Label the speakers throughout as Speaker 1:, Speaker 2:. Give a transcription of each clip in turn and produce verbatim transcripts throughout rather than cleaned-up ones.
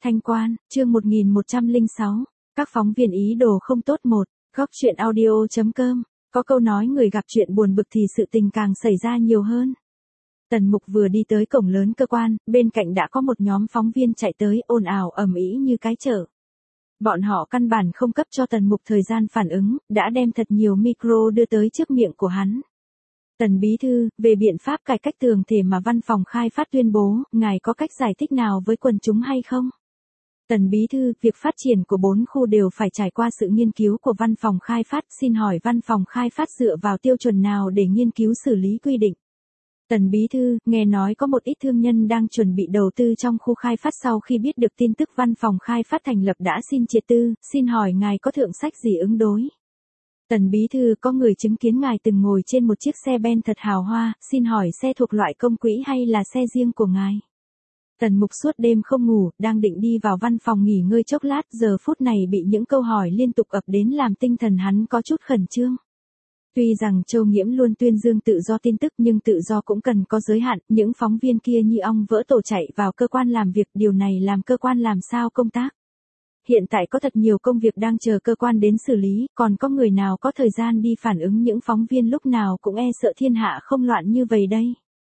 Speaker 1: Thanh quan, chương một nghìn một trăm lẻ sáu. Các phóng viên ý đồ không tốt một. Góc chuyện audio chấm com. Có câu nói người gặp chuyện buồn bực thì sự tình càng xảy ra nhiều hơn. Tần Mục vừa đi tới cổng lớn cơ quan, bên cạnh đã có một nhóm phóng viên chạy tới ồn ào ầm ĩ như cái chợ. Bọn họ căn bản không cấp cho Tần Mục thời gian phản ứng, đã đem thật nhiều micro đưa tới trước miệng của hắn. Tần Bí Thư, về biện pháp cải cách tường thể mà văn phòng khai phát tuyên bố, ngài có cách giải thích nào với quần chúng hay không? Tần Bí Thư, việc phát triển của bốn khu đều phải trải qua sự nghiên cứu của văn phòng khai phát, xin hỏi văn phòng khai phát dựa vào tiêu chuẩn nào để nghiên cứu xử lý quy định? Tần Bí Thư, nghe nói có một ít thương nhân đang chuẩn bị đầu tư trong khu khai phát sau khi biết được tin tức văn phòng khai phát thành lập đã xin triệt tư, xin hỏi ngài có thượng sách gì ứng đối? Tần Bí Thư, có người chứng kiến ngài từng ngồi trên một chiếc xe Ben thật hào hoa, xin hỏi xe thuộc loại công quỹ hay là xe riêng của ngài? Tần Mục suốt đêm không ngủ, đang định đi vào văn phòng nghỉ ngơi chốc lát, giờ phút này bị những câu hỏi liên tục ập đến làm tinh thần hắn có chút khẩn trương. Tuy rằng Châu Nghiễm luôn tuyên dương tự do tin tức nhưng tự do cũng cần có giới hạn, những phóng viên kia như ong vỡ tổ chạy vào cơ quan làm việc, điều này làm cơ quan làm sao công tác. Hiện tại có thật nhiều công việc đang chờ cơ quan đến xử lý, còn có người nào có thời gian đi phản ứng những phóng viên lúc nào cũng e sợ thiên hạ không loạn như vậy đây.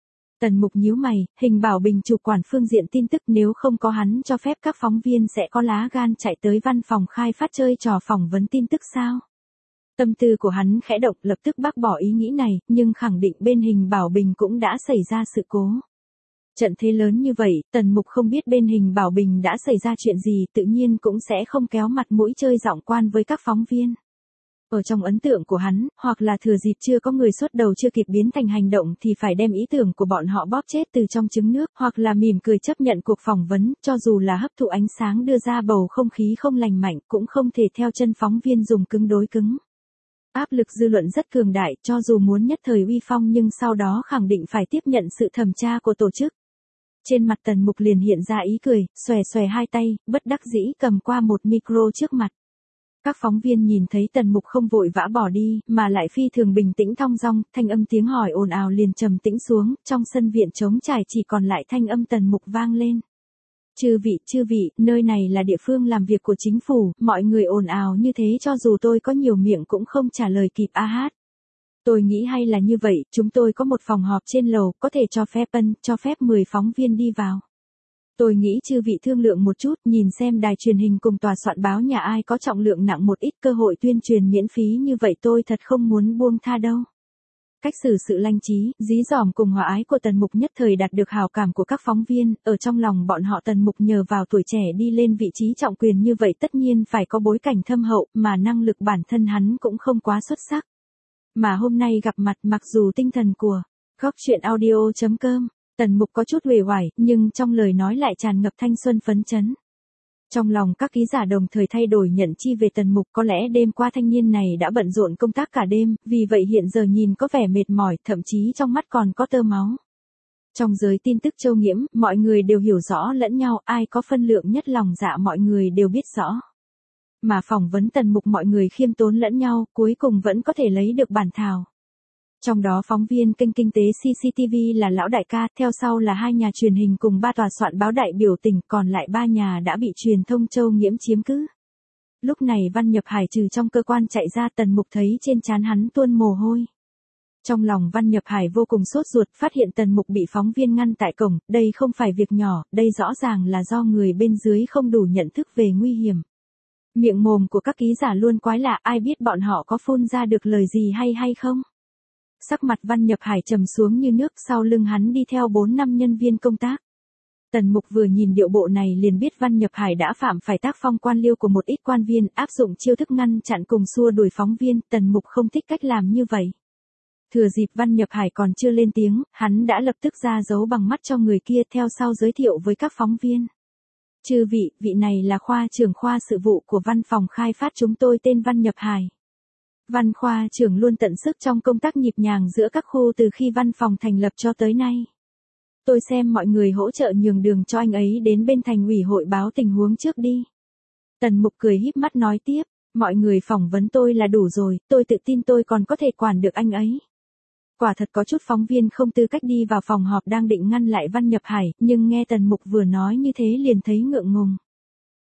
Speaker 1: Tần Mục nhíu mày, Hình Bảo Bình chủ quản phương diện tin tức, nếu không có hắn cho phép các phóng viên sẽ có lá gan chạy tới văn phòng khai phát chơi trò phỏng vấn tin tức sao? Tâm tư của hắn khẽ động, lập tức bác bỏ ý nghĩ này, nhưng khẳng định bên Hình Bảo Bình cũng đã xảy ra sự cố. Trận thế lớn như vậy, Tần Mục không biết bên Hình Bảo Bình đã xảy ra chuyện gì, tự nhiên cũng sẽ không kéo mặt mũi chơi giọng quan với các phóng viên. Ở trong ấn tượng của hắn, hoặc là thừa dịp chưa có người xuất đầu chưa kịp biến thành hành động thì phải đem ý tưởng của bọn họ bóp chết từ trong trứng nước, hoặc là mỉm cười chấp nhận cuộc phỏng vấn, cho dù là hấp thụ ánh sáng đưa ra bầu không khí không lành mạnh cũng không thể theo chân phóng viên dùng cứng đối cứng. Áp lực dư luận rất cường đại, cho dù muốn nhất thời uy phong nhưng sau đó khẳng định phải tiếp nhận sự thẩm tra của tổ chức. Trên mặt Tần Mục liền hiện ra ý cười, xòe xòe hai tay, bất đắc dĩ cầm qua một micro trước mặt. Các phóng viên nhìn thấy Tần Mục không vội vã bỏ đi, mà lại phi thường bình tĩnh thong dong, thanh âm tiếng hỏi ồn ào liền trầm tĩnh xuống, trong sân viện trống trải chỉ còn lại thanh âm Tần Mục vang lên. Chư vị, chư vị, nơi này là địa phương làm việc của chính phủ, mọi người ồn ào như thế cho dù tôi có nhiều miệng cũng không trả lời kịp a hát. Tôi nghĩ hay là như vậy, chúng tôi có một phòng họp trên lầu, có thể cho phép ân, cho phép mười phóng viên đi vào. Tôi nghĩ chư vị thương lượng một chút, nhìn xem đài truyền hình cùng tòa soạn báo nhà ai có trọng lượng nặng một ít, cơ hội tuyên truyền miễn phí như vậy tôi thật không muốn buông tha đâu. Cách xử sự lanh trí, dí dỏm cùng hòa ái của Tần Mục nhất thời đạt được hào cảm của các phóng viên, ở trong lòng bọn họ Tần Mục nhờ vào tuổi trẻ đi lên vị trí trọng quyền như vậy tất nhiên phải có bối cảnh thâm hậu, mà năng lực bản thân hắn cũng không quá xuất sắc. Mà hôm nay gặp mặt, mặc dù tinh thần của góc chuyện audio chấm com, Tần Mục có chút uể oải, nhưng trong lời nói lại tràn ngập thanh xuân phấn chấn. Trong lòng các ký giả đồng thời thay đổi nhận chi về Tần Mục, có lẽ đêm qua thanh niên này đã bận rộn công tác cả đêm, vì vậy hiện giờ nhìn có vẻ mệt mỏi, thậm chí trong mắt còn có tơ máu. Trong giới tin tức Châu Nghiễm, mọi người đều hiểu rõ lẫn nhau, ai có phân lượng nhất lòng dạ mọi người đều biết rõ. Mà phỏng vấn Tần Mục mọi người khiêm tốn lẫn nhau, cuối cùng vẫn có thể lấy được bản thảo. Trong đó phóng viên kênh kinh tế xê xê tê vê là lão đại ca, theo sau là hai nhà truyền hình cùng ba tòa soạn báo đại biểu tỉnh, còn lại ba nhà đã bị truyền thông Châu Nghiễm chiếm cứ. Lúc này Văn Nhập Hải trừ trong cơ quan chạy ra, Tần Mục thấy trên trán hắn tuôn mồ hôi. Trong lòng Văn Nhập Hải vô cùng sốt ruột, phát hiện Tần Mục bị phóng viên ngăn tại cổng, đây không phải việc nhỏ, đây rõ ràng là do người bên dưới không đủ nhận thức về nguy hiểm. Miệng mồm của các ký giả luôn quái lạ, ai biết bọn họ có phun ra được lời gì hay hay không? Sắc mặt Văn Nhập Hải trầm xuống như nước, sau lưng hắn đi theo bốn năm nhân viên công tác. Tần Mục vừa nhìn điệu bộ này liền biết Văn Nhập Hải đã phạm phải tác phong quan liêu của một ít quan viên, áp dụng chiêu thức ngăn chặn cùng xua đuổi phóng viên, Tần Mục không thích cách làm như vậy. Thừa dịp Văn Nhập Hải còn chưa lên tiếng, hắn đã lập tức ra dấu bằng mắt cho người kia, theo sau giới thiệu với các phóng viên. Chư vị, vị này là khoa trưởng khoa sự vụ của văn phòng khai phát chúng tôi tên Văn Nhập Hải. Văn khoa trưởng luôn tận sức trong công tác nhịp nhàng giữa các khu từ khi văn phòng thành lập cho tới nay. Tôi xem mọi người hỗ trợ nhường đường cho anh ấy đến bên thành ủy hội báo tình huống trước đi. Tần Mục cười híp mắt nói tiếp, mọi người phỏng vấn tôi là đủ rồi, tôi tự tin tôi còn có thể quản được anh ấy. Quả thật có chút phóng viên không tư cách đi vào phòng họp đang định ngăn lại Văn Nhập Hải, nhưng nghe Tần Mục vừa nói như thế liền thấy ngượng ngùng.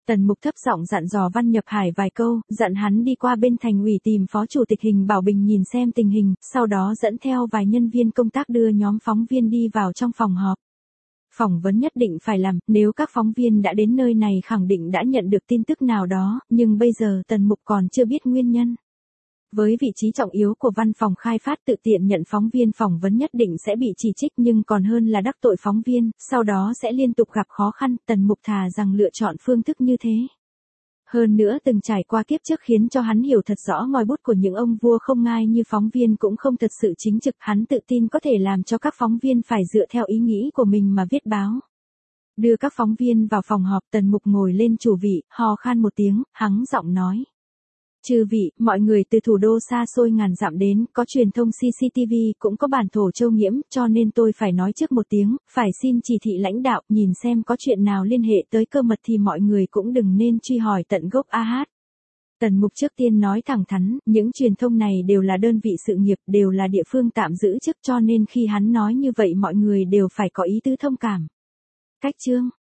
Speaker 1: Tần Mục thấp giọng dặn dò Văn Nhập Hải vài câu, dặn hắn đi qua bên thành ủy tìm phó chủ tịch Hình Bảo Bình nhìn xem tình hình, sau đó dẫn theo vài nhân viên công tác đưa nhóm phóng viên đi vào trong phòng họp. Phỏng vấn nhất định phải làm, nếu các phóng viên đã đến nơi này khẳng định đã nhận được tin tức nào đó, nhưng bây giờ Tần Mục còn chưa biết nguyên nhân. Với vị trí trọng yếu của văn phòng khai phát tự tiện nhận phóng viên phỏng vấn nhất định sẽ bị chỉ trích nhưng còn hơn là đắc tội phóng viên, sau đó sẽ liên tục gặp khó khăn, Tần Mục thà rằng lựa chọn phương thức như thế. Hơn nữa từng trải qua kiếp trước khiến cho hắn hiểu thật rõ ngòi bút của những ông vua không ngai như phóng viên cũng không thật sự chính trực, hắn tự tin có thể làm cho các phóng viên phải dựa theo ý nghĩ của mình mà viết báo. Đưa các phóng viên vào phòng họp, Tần Mục ngồi lên chủ vị, hò khan một tiếng, hắng giọng nói. Chư vị, mọi người từ thủ đô xa xôi ngàn dặm đến, có truyền thông xê xê tê vê, cũng có bản thổ Châu Nghiễm, cho nên tôi phải nói trước một tiếng, phải xin chỉ thị lãnh đạo, nhìn xem có chuyện nào liên hệ tới cơ mật thì mọi người cũng đừng nên truy hỏi tận gốc a hát. Tần Mục trước tiên nói thẳng thắn, những truyền thông này đều là đơn vị sự nghiệp, đều là địa phương tạm giữ chức, cho nên khi hắn nói như vậy mọi người đều phải có ý tứ thông cảm. Cách chương